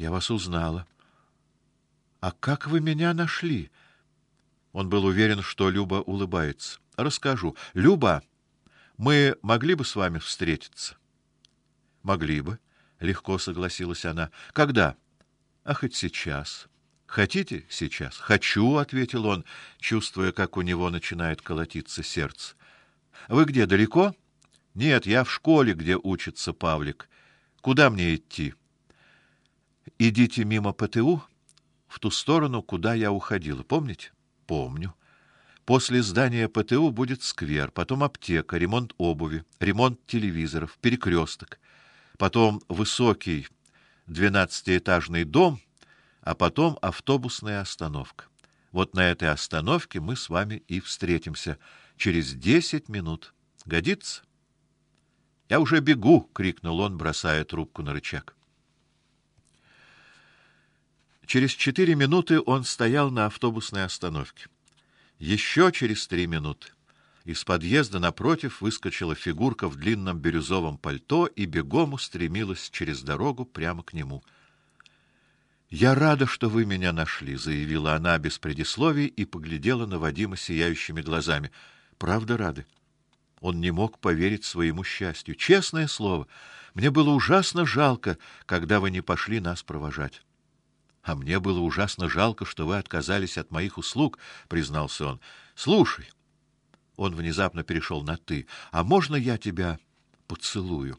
Я вас узнала. А как вы меня нашли? Он был уверен, что Люба улыбается. Расскажу. Люба, мы могли бы с вами встретиться? Могли бы, легко согласилась она. Когда? А хоть сейчас. Хотите сейчас? Хочу, ответил он, чувствуя, как у него начинает колотиться сердце. Вы где, далеко? Нет, я в школе, где учится Павлик. Куда мне идти? Идите мимо ПТУ в ту сторону, куда я уходила. Помните? Помню. После здания ПТУ будет сквер, потом аптека, ремонт обуви, ремонт телевизоров, перекресток, потом высокий 12-этажный дом, а потом автобусная остановка. Вот на этой остановке мы с вами и встретимся через 10 минут. Годится? Я уже бегу, крикнул он, бросая трубку на рычаг. Через 4 минуты он стоял на автобусной остановке. Еще через 3 минуты из подъезда напротив выскочила фигурка в длинном бирюзовом пальто и бегом устремилась через дорогу прямо к нему. Я рада, что вы меня нашли, заявила она без предисловий и поглядела на Вадима сияющими глазами. Правда, рады? Он не мог поверить своему счастью. Честное слово, мне было ужасно жалко, когда вы не пошли нас провожать. А мне было ужасно жалко, что вы отказались от моих услуг, признался он. Слушай, он внезапно перешел на ты. А можно я тебя поцелую?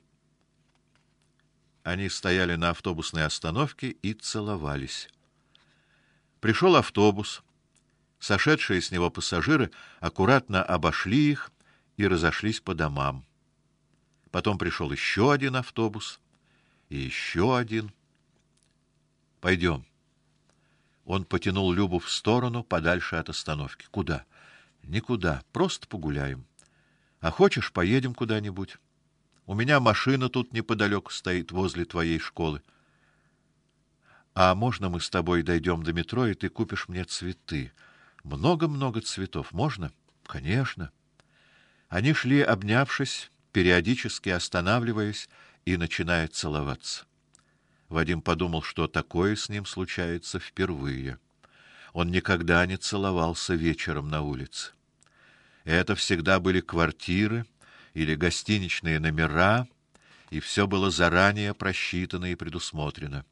Они стояли на автобусной остановке и целовались. Пришел автобус. Сошедшие с него пассажиры аккуратно обошли их и разошлись по домам. Потом пришел еще один автобус и еще один. Пойдем. Он потянул Любу в сторону, подальше от остановки. Куда? Никуда, просто погуляем. А хочешь, поедем куда-нибудь? У меня машина тут неподалеку стоит, возле твоей школы. А можно мы с тобой дойдем до метро, и ты купишь мне цветы? Много-много цветов. Можно? Конечно. Они шли, обнявшись, периодически останавливаясь и начиная целоваться. Вадим подумал, что такое с ним случается впервые. Он никогда не целовался вечером на улице. Это всегда были квартиры или гостиничные номера, и все было заранее просчитано и предусмотрено.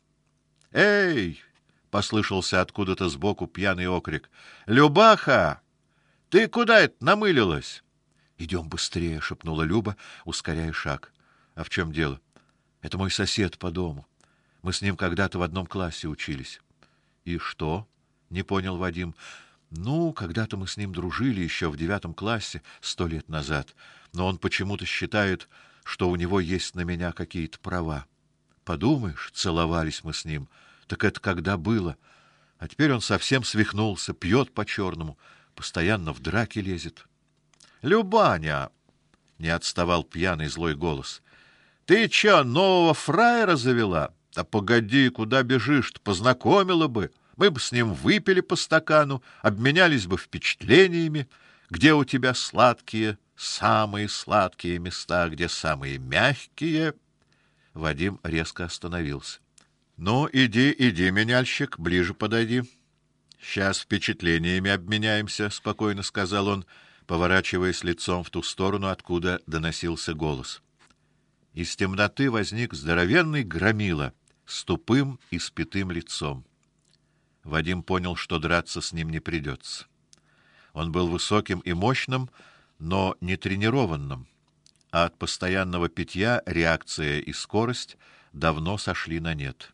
«Эй!» — послышался откуда-то сбоку пьяный окрик. «Любаха! Ты куда это намылилась?» «Идем быстрее!» — шепнула Люба, ускоряя шаг. «А в чем дело?» «Это мой сосед по дому. Мы с ним когда-то в одном классе учились». «И что?» — не понял Вадим. «Ну, когда-то мы с ним дружили еще в 9 классе 100 лет назад, но он почему-то считает, что у него есть на меня какие-то права. Подумаешь, целовались мы с ним. Так это когда было? А теперь он совсем свихнулся, пьет по-черному, постоянно в драки лезет». «Любаня!» — не отставал пьяный злой голос. «Ты че, нового фраера завела? Да погоди, куда бежишь-то? Познакомила бы. Мы бы с ним выпили по стакану, обменялись бы впечатлениями, где у тебя самые сладкие места, где самые мягкие». Вадим резко остановился. «Ну, иди, меняльщик, ближе подойди. Сейчас впечатлениями обменяемся», — спокойно сказал он, поворачиваясь лицом в ту сторону, откуда доносился голос. Из темноты возник здоровенный громила с тупым и испитым лицом. Вадим понял, что драться с ним не придется. Он был высоким и мощным, но не тренированным, а от постоянного питья реакция и скорость давно сошли на нет.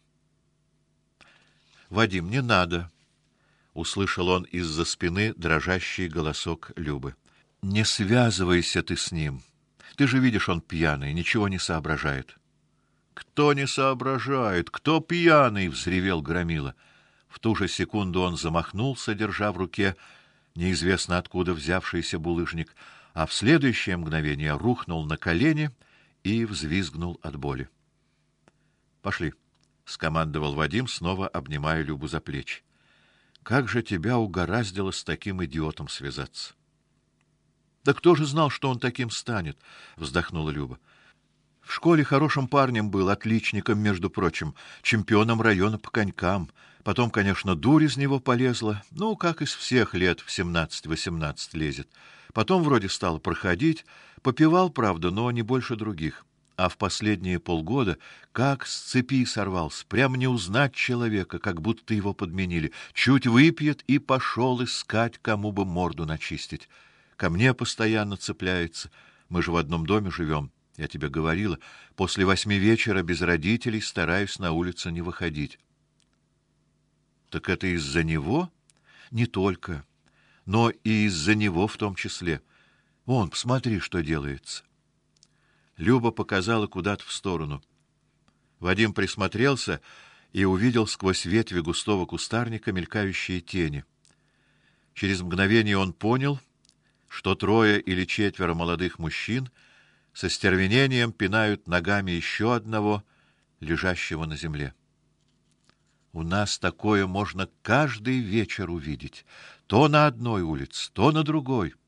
«Вадим, не надо!» — услышал он из-за спины дрожащий голосок Любы. «Не связывайся ты с ним. Ты же видишь, он пьяный, ничего не соображает». «Кто не соображает? Кто пьяный?» — взревел громила. В ту же секунду он замахнулся, держа в руке неизвестно откуда взявшийся булыжник, а в следующее мгновение рухнул на колени и взвизгнул от боли. «Пошли», — скомандовал Вадим, снова обнимая Любу за плечи. «Как же тебя угораздило с таким идиотом связаться?» «Да кто же знал, что он таким станет?» — вздохнула Люба. В школе хорошим парнем был, отличником, между прочим, чемпионом района по конькам. Потом, конечно, дурь из него полезла, ну, как из всех лет в 17-18 лезет. Потом вроде стал проходить, попивал, правда, но не больше других. А в последние полгода как с цепи сорвался, прям не узнать человека, как будто его подменили. Чуть выпьет и пошел искать, кому бы морду начистить. Ко мне постоянно цепляется. Мы же в одном доме живем. Я тебе говорила, после 8 вечера без родителей стараюсь на улицу не выходить. Так это из-за него? Не только, но и из-за него в том числе. Вон, посмотри, что делается. Люба показала куда-то в сторону. Вадим присмотрелся и увидел сквозь ветви густого кустарника мелькающие тени. Через мгновение он понял, что 3 или 4 молодых мужчин со стервенением пинают ногами еще одного, лежащего на земле. У нас такое можно каждый вечер увидеть, то на одной улице, то на другой.